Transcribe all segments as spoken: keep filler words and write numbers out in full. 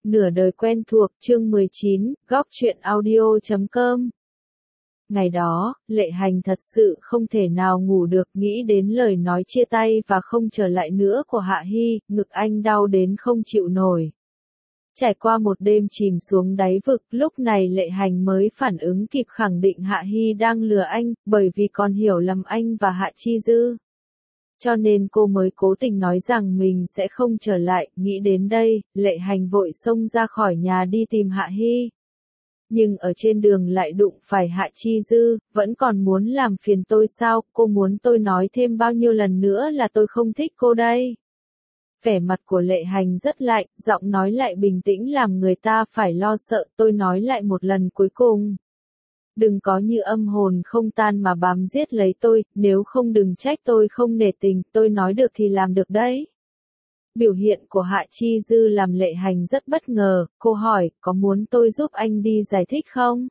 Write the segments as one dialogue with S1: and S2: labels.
S1: Nửa đời quen thuộc, chương mười chín, góc truyện audio chấm com. Ngày đó, Lệ Hành thật sự không thể nào ngủ được, nghĩ đến lời nói chia tay và không trở lại nữa của Hạ Hi, ngực anh đau đến không chịu nổi. Trải qua một đêm chìm xuống đáy vực, lúc này Lệ Hành mới phản ứng kịp khẳng định Hạ Hi đang lừa anh, bởi vì còn hiểu lầm anh và Hạ Chi Dư. Cho nên cô mới cố tình nói rằng mình sẽ không trở lại, nghĩ đến đây, Lệ Hành vội xông ra khỏi nhà đi tìm Hạ Hi. Nhưng ở trên đường lại đụng phải Hạ Chi Dư, vẫn còn muốn làm phiền tôi sao, cô muốn tôi nói thêm bao nhiêu lần nữa là tôi không thích cô đây. Vẻ mặt của Lệ Hành rất lạnh, giọng nói lại bình tĩnh làm người ta phải lo sợ, tôi nói lại một lần cuối cùng. Đừng có như âm hồn không tan mà bám giết lấy tôi, nếu không đừng trách tôi không nể tình, tôi nói được thì làm được đấy. Biểu hiện của Hạ Chi Dư làm Lệ Hành rất bất ngờ, cô hỏi, có muốn tôi giúp anh đi giải thích không?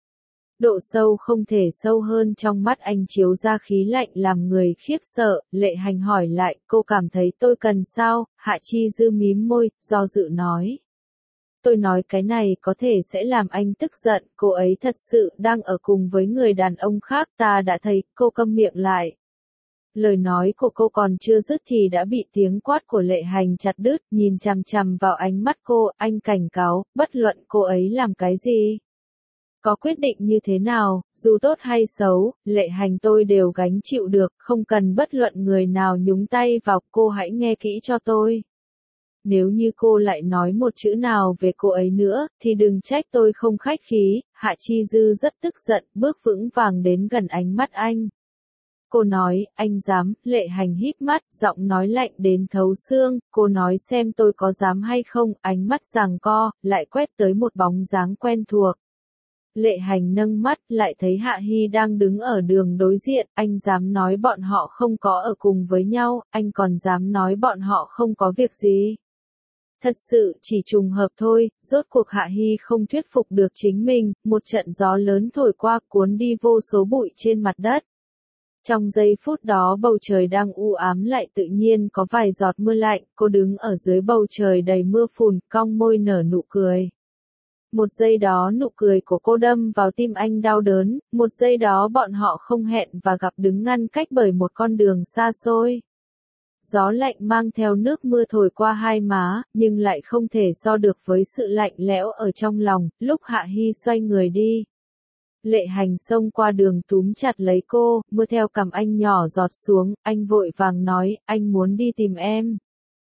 S1: Độ sâu không thể sâu hơn trong mắt anh chiếu ra khí lạnh làm người khiếp sợ, Lệ Hành hỏi lại, cô cảm thấy tôi cần sao? Hạ Chi Dư mím môi, do dự nói. Tôi nói cái này có thể sẽ làm anh tức giận, cô ấy thật sự đang ở cùng với người đàn ông khác, ta đã thấy, cô câm miệng lại. Lời nói của cô còn chưa dứt thì đã bị tiếng quát của Lệ Hành chặt đứt, nhìn chằm chằm vào ánh mắt cô, anh cảnh cáo, bất luận cô ấy làm cái gì. Có quyết định như thế nào, dù tốt hay xấu, Lệ Hành tôi đều gánh chịu được, không cần bất luận người nào nhúng tay vào, cô hãy nghe kỹ cho tôi. Nếu như cô lại nói một chữ nào về cô ấy nữa, thì đừng trách tôi không khách khí. Hạ Chi Dư rất tức giận, bước vững vàng đến gần ánh mắt anh. Cô nói, anh dám, Lệ Hành híp mắt, giọng nói lạnh đến thấu xương, cô nói xem tôi có dám hay không, ánh mắt giằng co, lại quét tới một bóng dáng quen thuộc. Lệ Hành nâng mắt, lại thấy Hạ Hi đang đứng ở đường đối diện, anh dám nói bọn họ không có ở cùng với nhau, anh còn dám nói bọn họ không có việc gì. Thật sự chỉ trùng hợp thôi, rốt cuộc Hạ Hi không thuyết phục được chính mình, một trận gió lớn thổi qua cuốn đi vô số bụi trên mặt đất. Trong giây phút đó bầu trời đang u ám lại tự nhiên có vài giọt mưa lạnh, cô đứng ở dưới bầu trời đầy mưa phùn, cong môi nở nụ cười. Một giây đó nụ cười của cô đâm vào tim anh đau đớn, một giây đó bọn họ không hẹn và gặp đứng ngăn cách bởi một con đường xa xôi. Gió lạnh mang theo nước mưa thổi qua hai má, nhưng lại không thể so được với sự lạnh lẽo ở trong lòng, lúc Hạ Hi xoay người đi. Lệ Hành xông qua đường túm chặt lấy cô, mưa theo cằm anh nhỏ giọt xuống, anh vội vàng nói, anh muốn đi tìm em.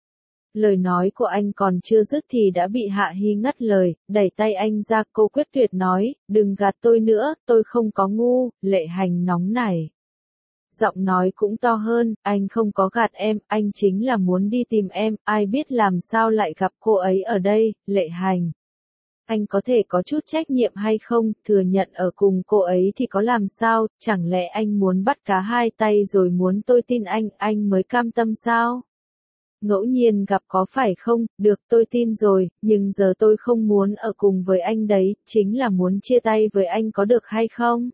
S1: Lời nói của anh còn chưa dứt thì đã bị Hạ Hi ngắt lời, đẩy tay anh ra, cô quyết tuyệt nói, đừng gạt tôi nữa, tôi không có ngu. Lệ Hành nóng nảy. Giọng nói cũng to hơn, anh không có gạt em, anh chính là muốn đi tìm em, ai biết làm sao lại gặp cô ấy ở đây. Lệ Hành. Anh có thể có chút trách nhiệm hay không, thừa nhận ở cùng cô ấy thì có làm sao, chẳng lẽ anh muốn bắt cá hai tay rồi muốn tôi tin anh, anh mới cam tâm sao? Ngẫu nhiên gặp có phải không, được tôi tin rồi, nhưng giờ tôi không muốn ở cùng với anh đấy, chính là muốn chia tay với anh có được hay không?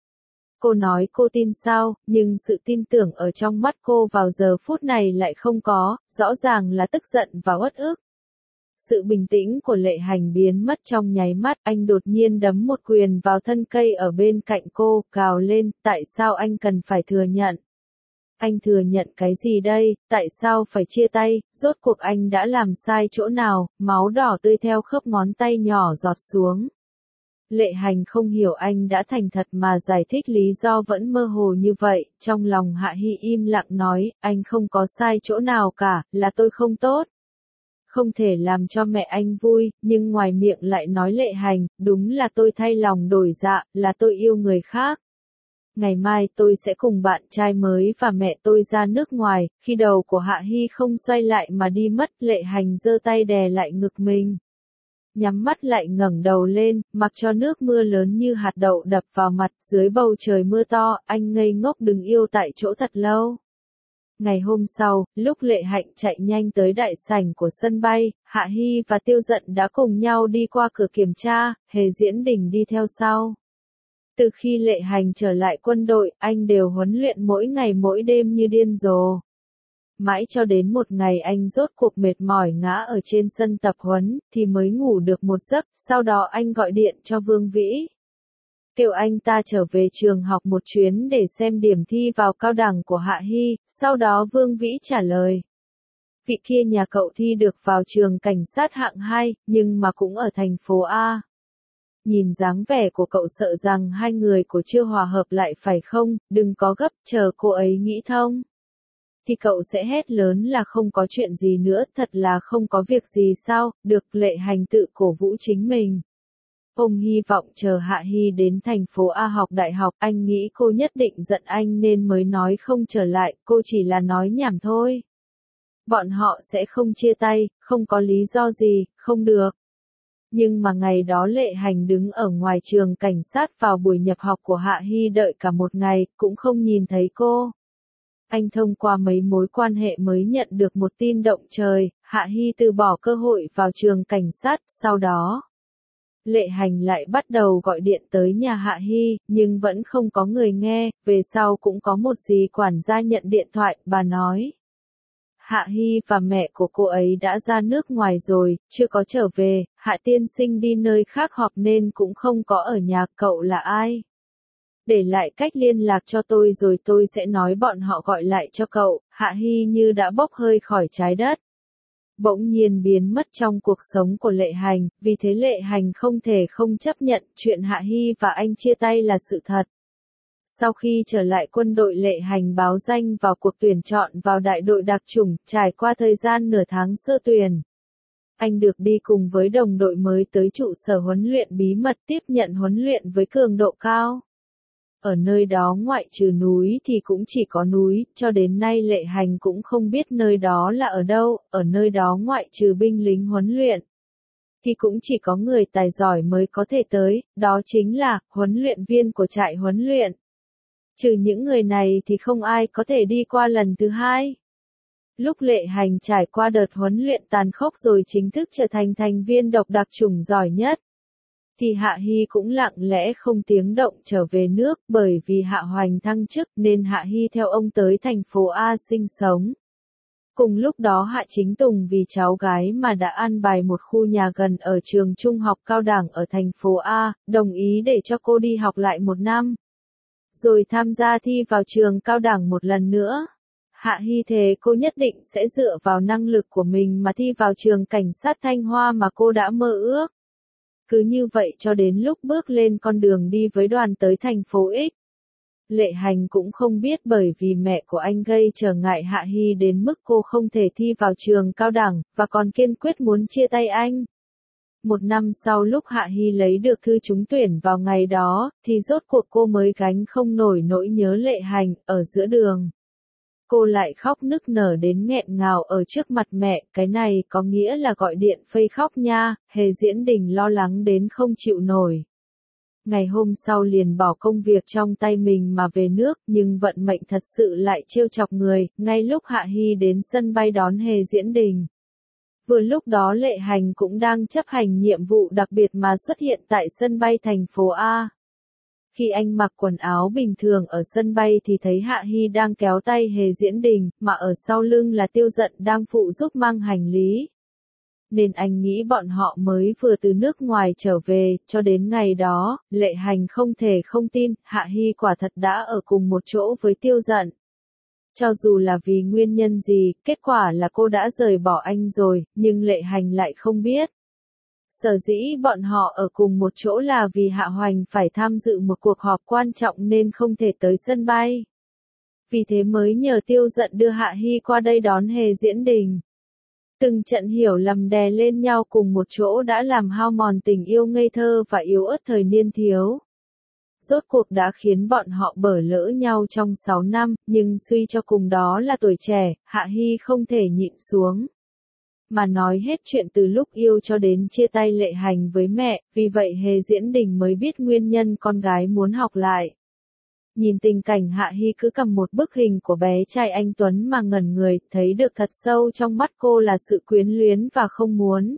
S1: Cô nói cô tin sao, nhưng sự tin tưởng ở trong mắt cô vào giờ phút này lại không có, rõ ràng là tức giận và uất ức. Sự bình tĩnh của Lệ Hành biến mất trong nháy mắt, anh đột nhiên đấm một quyền vào thân cây ở bên cạnh cô, gào lên, tại sao anh cần phải thừa nhận? Anh thừa nhận cái gì đây, tại sao phải chia tay, rốt cuộc anh đã làm sai chỗ nào, máu đỏ tươi theo khớp ngón tay nhỏ giọt xuống. Lệ Hành không hiểu anh đã thành thật mà giải thích lý do vẫn mơ hồ như vậy, trong lòng Hạ Hi im lặng nói, anh không có sai chỗ nào cả, là tôi không tốt. Không thể làm cho mẹ anh vui, nhưng ngoài miệng lại nói Lệ Hành, đúng là tôi thay lòng đổi dạ, là tôi yêu người khác. Ngày mai tôi sẽ cùng bạn trai mới và mẹ tôi ra nước ngoài, khi đầu của Hạ Hi không xoay lại mà đi mất, Lệ Hành giơ tay đè lại ngực mình. Nhắm mắt lại ngẩng đầu lên, mặc cho nước mưa lớn như hạt đậu đập vào mặt, dưới bầu trời mưa to, anh ngây ngốc đứng yêu tại chỗ thật lâu. Ngày hôm sau, lúc Lệ Hạnh chạy nhanh tới đại sảnh của sân bay, Hạ Hi và Tiêu Dận đã cùng nhau đi qua cửa kiểm tra, Hề Diễn Đình đi theo sau. Từ khi Lệ Hành trở lại quân đội, anh đều huấn luyện mỗi ngày mỗi đêm như điên rồ. Mãi cho đến một ngày anh rốt cuộc mệt mỏi ngã ở trên sân tập huấn, thì mới ngủ được một giấc, sau đó anh gọi điện cho Vương Vĩ. Kêu anh ta trở về trường học một chuyến để xem điểm thi vào cao đẳng của Hạ Hy, sau đó Vương Vĩ trả lời. Vị kia nhà cậu thi được vào trường cảnh sát hạng hai, nhưng mà cũng ở thành phố A. Nhìn dáng vẻ của cậu sợ rằng hai người của chưa hòa hợp lại phải không, đừng có gấp, chờ cô ấy nghĩ thông. Thì cậu sẽ hét lớn là không có chuyện gì nữa, thật là không có việc gì sao, được. Lệ Hành tự cổ vũ chính mình. Ông hy vọng chờ Hạ Hy đến thành phố A học đại học, anh nghĩ cô nhất định giận anh nên mới nói không trở lại, cô chỉ là nói nhảm thôi. Bọn họ sẽ không chia tay, không có lý do gì, không được. Nhưng mà ngày đó Lệ Hành đứng ở ngoài trường cảnh sát vào buổi nhập học của Hạ Hy đợi cả một ngày, cũng không nhìn thấy cô. Anh thông qua mấy mối quan hệ mới nhận được một tin động trời, Hạ Hy từ bỏ cơ hội vào trường cảnh sát, sau đó. Lệ Hành lại bắt đầu gọi điện tới nhà Hạ Hy, nhưng vẫn không có người nghe, về sau cũng có một dì quản gia nhận điện thoại, bà nói. Hạ Hy và mẹ của cô ấy đã ra nước ngoài rồi, chưa có trở về, Hạ tiên sinh đi nơi khác họp nên cũng không có ở nhà, cậu là ai? Để lại cách liên lạc cho tôi rồi tôi sẽ nói bọn họ gọi lại cho cậu. Hạ Hy như đã bốc hơi khỏi trái đất. Bỗng nhiên biến mất trong cuộc sống của Lệ Hành, vì thế Lệ Hành không thể không chấp nhận chuyện Hạ Hy và anh chia tay là sự thật. Sau khi trở lại quân đội, Lệ Hành báo danh vào cuộc tuyển chọn vào đại đội đặc chủng, trải qua thời gian nửa tháng sơ tuyển. Anh được đi cùng với đồng đội mới tới trụ sở huấn luyện bí mật tiếp nhận huấn luyện với cường độ cao. Ở nơi đó ngoại trừ núi thì cũng chỉ có núi, cho đến nay Lệ Hành cũng không biết nơi đó là ở đâu, ở nơi đó ngoại trừ binh lính huấn luyện. Thì cũng chỉ có người tài giỏi mới có thể tới, đó chính là huấn luyện viên của trại huấn luyện. Trừ những người này thì không ai có thể đi qua lần thứ hai. Lúc Lệ Hành trải qua đợt huấn luyện tàn khốc rồi chính thức trở thành thành viên độc đặc chủng giỏi nhất, thì Hạ Hy cũng lặng lẽ không tiếng động trở về nước, bởi vì Hạ Hoành thăng chức nên Hạ Hy theo ông tới thành phố A sinh sống. Cùng lúc đó Hạ Chính Tùng vì cháu gái mà đã an bài một khu nhà gần ở trường trung học cao đẳng ở thành phố A, đồng ý để cho cô đi học lại một năm. Rồi tham gia thi vào trường cao đẳng một lần nữa. Hạ Hy thề cô nhất định sẽ dựa vào năng lực của mình mà thi vào trường cảnh sát Thanh Hoa mà cô đã mơ ước. Cứ như vậy cho đến lúc bước lên con đường đi với đoàn tới thành phố X. Lệ Hành cũng không biết bởi vì mẹ của anh gây trở ngại Hạ Hy đến mức cô không thể thi vào trường cao đẳng, và còn kiên quyết muốn chia tay anh. Một năm sau lúc Hạ Hy lấy được thư trúng tuyển vào ngày đó, thì rốt cuộc cô mới gánh không nổi nỗi nhớ Lệ Hành, ở giữa đường. Cô lại khóc nức nở đến nghẹn ngào ở trước mặt mẹ, cái này có nghĩa là gọi điện phây khóc nha. Hề Diễn Đình lo lắng đến không chịu nổi. Ngày hôm sau liền bỏ công việc trong tay mình mà về nước, nhưng vận mệnh thật sự lại trêu chọc người, ngay lúc Hạ Hy đến sân bay đón Hề Diễn Đình. Vừa lúc đó Lệ Hành cũng đang chấp hành nhiệm vụ đặc biệt mà xuất hiện tại sân bay thành phố A. Khi anh mặc quần áo bình thường ở sân bay thì thấy Hạ Hy đang kéo tay Hề Diễn Đình, mà ở sau lưng là Tiêu Dận đang phụ giúp mang hành lý. Nên anh nghĩ bọn họ mới vừa từ nước ngoài trở về, cho đến ngày đó, Lệ Hành không thể không tin, Hạ Hy quả thật đã ở cùng một chỗ với Tiêu Dận. Cho dù là vì nguyên nhân gì, kết quả là cô đã rời bỏ anh rồi, nhưng Lệ Hành lại không biết. Sở dĩ bọn họ ở cùng một chỗ là vì Hạ Hoành phải tham dự một cuộc họp quan trọng nên không thể tới sân bay. Vì thế mới nhờ Tiêu Dận đưa Hạ Hy qua đây đón Hề Diễn Đình. Từng trận hiểu lầm đè lên nhau cùng một chỗ đã làm hao mòn tình yêu ngây thơ và yếu ớt thời niên thiếu. Rốt cuộc đã khiến bọn họ bỡ lỡ nhau trong sáu năm, nhưng suy cho cùng đó là tuổi trẻ, Hạ Hy không thể nhịn xuống. Mà nói hết chuyện từ lúc yêu cho đến chia tay Lệ Hành với mẹ, vì vậy Hề Diễn Đình mới biết nguyên nhân con gái muốn học lại. Nhìn tình cảnh Hạ Hy cứ cầm một bức hình của bé trai anh Tuấn mà ngẩn người, thấy được thật sâu trong mắt cô là sự quyến luyến và không muốn.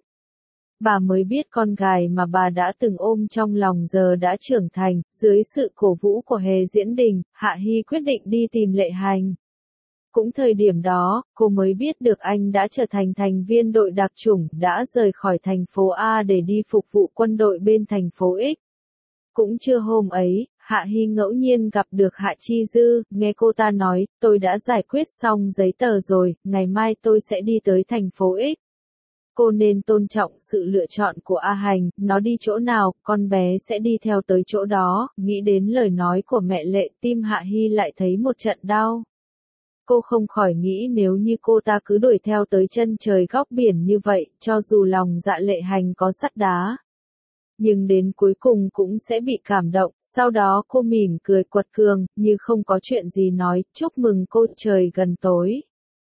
S1: Bà mới biết con gái mà bà đã từng ôm trong lòng giờ đã trưởng thành, dưới sự cổ vũ của Hề Diễn Đình, Hạ Hy quyết định đi tìm Lệ Hành. Cũng thời điểm đó, cô mới biết được anh đã trở thành thành viên đội đặc chủng, đã rời khỏi thành phố A để đi phục vụ quân đội bên thành phố X. Cũng trưa hôm ấy, Hạ Hi ngẫu nhiên gặp được Hạ Chi Dư, nghe cô ta nói, tôi đã giải quyết xong giấy tờ rồi, ngày mai tôi sẽ đi tới thành phố X. Cô nên tôn trọng sự lựa chọn của A Hành, nó đi chỗ nào, con bé sẽ đi theo tới chỗ đó, nghĩ đến lời nói của mẹ Lệ, tim Hạ Hi lại thấy một trận đau. Cô không khỏi nghĩ nếu như cô ta cứ đuổi theo tới chân trời góc biển như vậy, cho dù lòng dạ Lệ Hành có sắt đá, nhưng đến cuối cùng cũng sẽ bị cảm động. Sau đó cô mỉm cười quật cường, như không có chuyện gì nói, chúc mừng cô. Trời gần tối,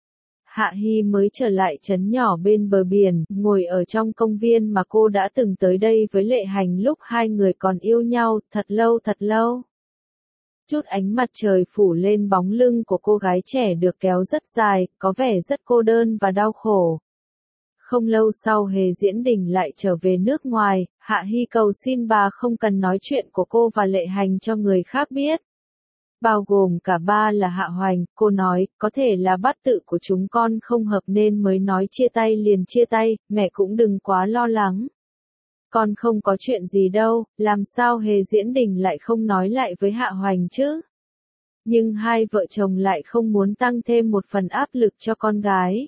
S1: Hạ Hi mới trở lại trấn nhỏ bên bờ biển, ngồi ở trong công viên mà cô đã từng tới đây với Lệ Hành lúc hai người còn yêu nhau, thật lâu thật lâu. Chút ánh mặt trời phủ lên bóng lưng của cô gái trẻ được kéo rất dài, có vẻ rất cô đơn và đau khổ. Không lâu sau Hề Diễn Đình lại trở về nước ngoài, Hạ Hi cầu xin bà không cần nói chuyện của cô và Lệ Hành cho người khác biết. Bao gồm cả ba là Hạ Hoành, cô nói, có thể là bát tự của chúng con không hợp nên mới nói chia tay liền chia tay, mẹ cũng đừng quá lo lắng. Con không có chuyện gì đâu, làm sao Hề Diễn Đình lại không nói lại với Hạ Hoành chứ? Nhưng hai vợ chồng lại không muốn tăng thêm một phần áp lực cho con gái.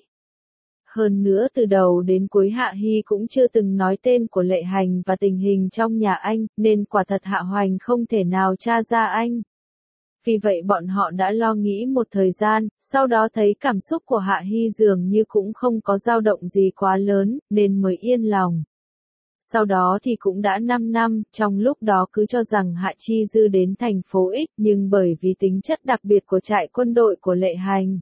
S1: Hơn nữa từ đầu đến cuối Hạ Hi cũng chưa từng nói tên của Lệ Hành và tình hình trong nhà anh, nên quả thật Hạ Hoành không thể nào tra ra anh. Vì vậy bọn họ đã lo nghĩ một thời gian, sau đó thấy cảm xúc của Hạ Hi dường như cũng không có dao động gì quá lớn, nên mới yên lòng. Sau đó thì cũng đã năm năm, trong lúc đó cứ cho rằng Hạ Chi Dư đến thành phố X, nhưng bởi vì tính chất đặc biệt của trại quân đội của Lệ Hành,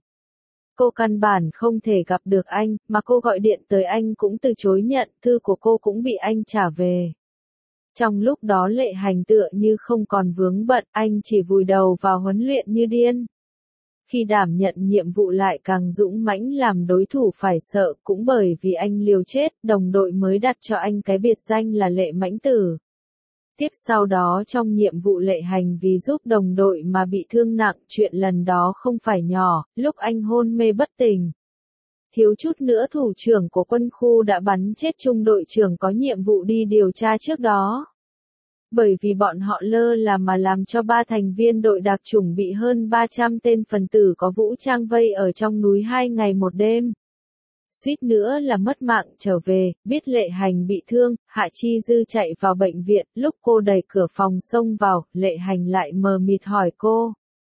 S1: cô căn bản không thể gặp được anh, mà cô gọi điện tới anh cũng từ chối nhận, thư của cô cũng bị anh trả về. Trong lúc đó Lệ Hành tựa như không còn vướng bận, anh chỉ vùi đầu vào huấn luyện như điên. Khi đảm nhận nhiệm vụ lại càng dũng mãnh làm đối thủ phải sợ, cũng bởi vì anh liều chết, đồng đội mới đặt cho anh cái biệt danh là Lệ Mãnh Tử. Tiếp sau đó trong nhiệm vụ Lệ Hành vì giúp đồng đội mà bị thương nặng, chuyện lần đó không phải nhỏ, lúc anh hôn mê bất tỉnh. Thiếu chút nữa thủ trưởng của quân khu đã bắn chết trung đội trưởng có nhiệm vụ đi điều tra trước đó. Bởi vì bọn họ lơ là mà làm cho ba thành viên đội đặc chủng bị hơn ba trăm tên phần tử có vũ trang vây ở trong núi hai ngày một đêm. Suýt nữa là mất mạng trở về, biết Lệ Hành bị thương, Hạ Chi Dư chạy vào bệnh viện, lúc cô đẩy cửa phòng xông vào, Lệ Hành lại mờ mịt hỏi cô.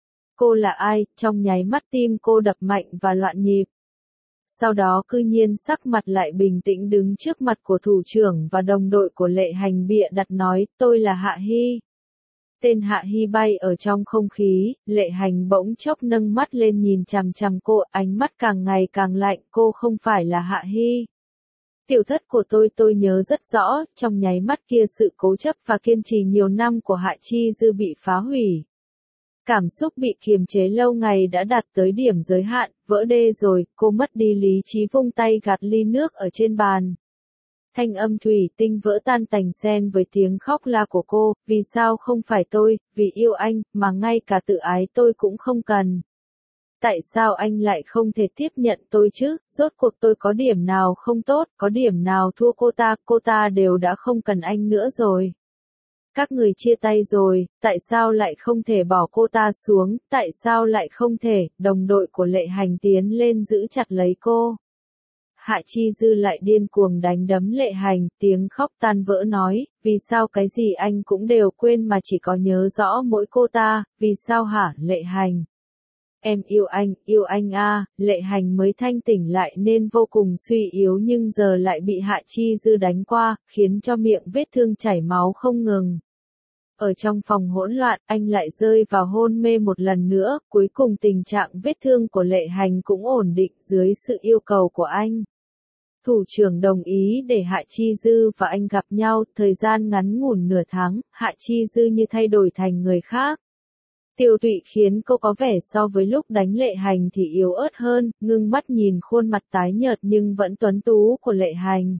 S1: Cô là ai? Trong nháy mắt tim cô đập mạnh và loạn nhịp. Sau đó cư nhiên sắc mặt lại bình tĩnh đứng trước mặt của thủ trưởng và đồng đội của Lệ Hành bịa đặt nói, tôi là Hạ Hi. Tên Hạ Hi bay ở trong không khí, Lệ Hành bỗng chốc nâng mắt lên nhìn chằm chằm cô, ánh mắt càng ngày càng lạnh, cô không phải là Hạ Hi. Tiểu thất của tôi tôi nhớ rất rõ, trong nháy mắt kia sự cố chấp và kiên trì nhiều năm của Hạ Chi Dư bị phá hủy. Cảm xúc bị kiềm chế lâu ngày đã đạt tới điểm giới hạn, vỡ đê rồi, cô mất đi lý trí vung tay gạt ly nước ở trên bàn. Thanh âm thủy tinh vỡ tan tành xen với tiếng khóc la của cô, vì sao không phải tôi, vì yêu anh, mà ngay cả tự ái tôi cũng không cần. Tại sao anh lại không thể tiếp nhận tôi chứ, rốt cuộc tôi có điểm nào không tốt, có điểm nào thua cô ta, cô ta đều đã không cần anh nữa rồi. Các người chia tay rồi, tại sao lại không thể bỏ cô ta xuống, tại sao lại không thể, đồng đội của Lệ Hành tiến lên giữ chặt lấy cô. Hạ Chi Dư lại điên cuồng đánh đấm Lệ Hành, tiếng khóc tan vỡ nói, vì sao cái gì anh cũng đều quên mà chỉ có nhớ rõ mỗi cô ta, vì sao hả, Lệ Hành? Em yêu anh, yêu anh a. Lệ Hành mới thanh tỉnh lại nên vô cùng suy yếu nhưng giờ lại bị Hạ Chi Dư đánh qua, khiến cho miệng vết thương chảy máu không ngừng. Ở trong phòng hỗn loạn, anh lại rơi vào hôn mê một lần nữa, cuối cùng tình trạng vết thương của Lệ Hành cũng ổn định dưới sự yêu cầu của anh. Thủ trưởng đồng ý để Hạ Chi Dư và anh gặp nhau, thời gian ngắn ngủn nửa tháng, Hạ Chi Dư như thay đổi thành người khác. Tiêu tụy khiến cô có vẻ so với lúc đánh Lệ Hành thì yếu ớt hơn, ngưng mắt nhìn khuôn mặt tái nhợt nhưng vẫn tuấn tú của Lệ Hành.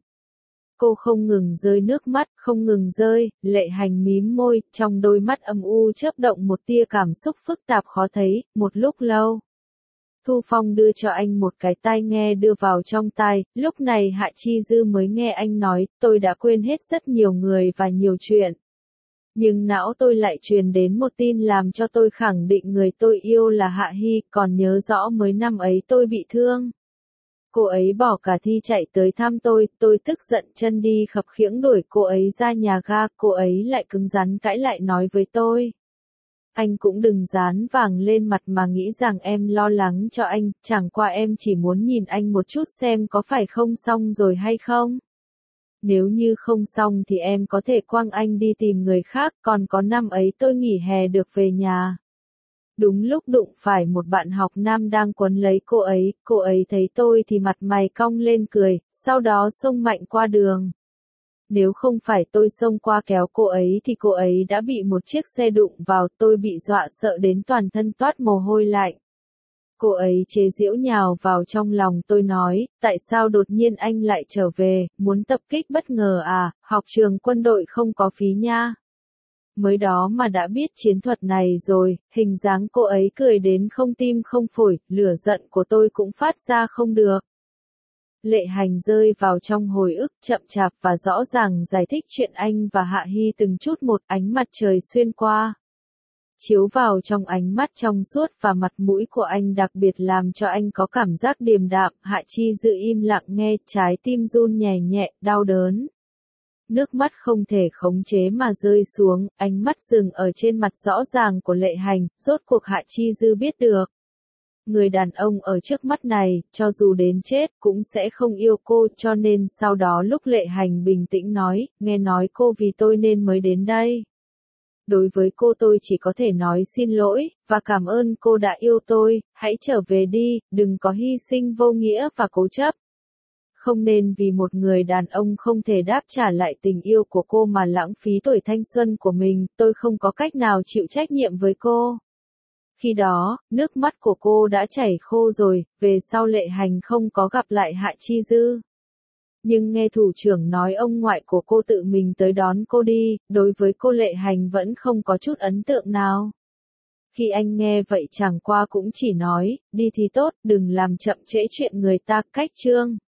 S1: Cô không ngừng rơi nước mắt, không ngừng rơi, Lệ Hành mím môi, trong đôi mắt âm u chớp động một tia cảm xúc phức tạp khó thấy, một lúc lâu. Thu Phong đưa cho anh một cái tai nghe đưa vào trong tai, lúc này Hạ Chi Dư mới nghe anh nói, tôi đã quên hết rất nhiều người và nhiều chuyện. Nhưng não tôi lại truyền đến một tin làm cho tôi khẳng định người tôi yêu là Hạ Hy, còn nhớ rõ mới năm ấy tôi bị thương. Cô ấy bỏ cả thi chạy tới thăm tôi, tôi tức giận chân đi khập khiễng đuổi cô ấy ra nhà ga, cô ấy lại cứng rắn cãi lại nói với tôi. Anh cũng đừng dán vàng lên mặt mà nghĩ rằng em lo lắng cho anh, chẳng qua em chỉ muốn nhìn anh một chút xem có phải không xong rồi hay không. Nếu như không xong thì em có thể quăng anh đi tìm người khác, còn có năm ấy tôi nghỉ hè được về nhà. Đúng lúc đụng phải một bạn học nam đang quấn lấy cô ấy, cô ấy thấy tôi thì mặt mày cong lên cười, sau đó xông mạnh qua đường. Nếu không phải tôi xông qua kéo cô ấy thì cô ấy đã bị một chiếc xe đụng vào, tôi bị dọa sợ đến toàn thân toát mồ hôi lạnh. Cô ấy chế giễu nhào vào trong lòng tôi nói, tại sao đột nhiên anh lại trở về, muốn tập kích bất ngờ à, học trường quân đội không có phí nha. Mới đó mà đã biết chiến thuật này rồi, hình dáng cô ấy cười đến không tim không phổi, lửa giận của tôi cũng phát ra không được. Lệ Hành rơi vào trong hồi ức chậm chạp và rõ ràng giải thích chuyện anh và Hạ Hy từng chút một, ánh mặt trời xuyên qua. Chiếu vào trong ánh mắt trong suốt và mặt mũi của anh đặc biệt làm cho anh có cảm giác điềm đạm. Hạ Chi Dư im lặng nghe, trái tim run nhẹ nhẹ, đau đớn. Nước mắt không thể khống chế mà rơi xuống, ánh mắt dừng ở trên mặt rõ ràng của Lệ Hành, rốt cuộc Hạ Chi Dư biết được. Người đàn ông ở trước mắt này, cho dù đến chết, cũng sẽ không yêu cô, cho nên sau đó lúc Lệ Hành bình tĩnh nói, nghe nói cô vì tôi nên mới đến đây. Đối với cô tôi chỉ có thể nói xin lỗi, và cảm ơn cô đã yêu tôi, hãy trở về đi, đừng có hy sinh vô nghĩa và cố chấp. Không nên vì một người đàn ông không thể đáp trả lại tình yêu của cô mà lãng phí tuổi thanh xuân của mình, tôi không có cách nào chịu trách nhiệm với cô. Khi đó, nước mắt của cô đã chảy khô rồi, về sau Lệ Hành không có gặp lại Hạ Chi Dư. Nhưng nghe thủ trưởng nói ông ngoại của cô tự mình tới đón cô đi, đối với cô Lệ Hành vẫn không có chút ấn tượng nào. Khi anh nghe vậy chẳng qua cũng chỉ nói, đi thì tốt, đừng làm chậm trễ chuyện người ta, cách chương.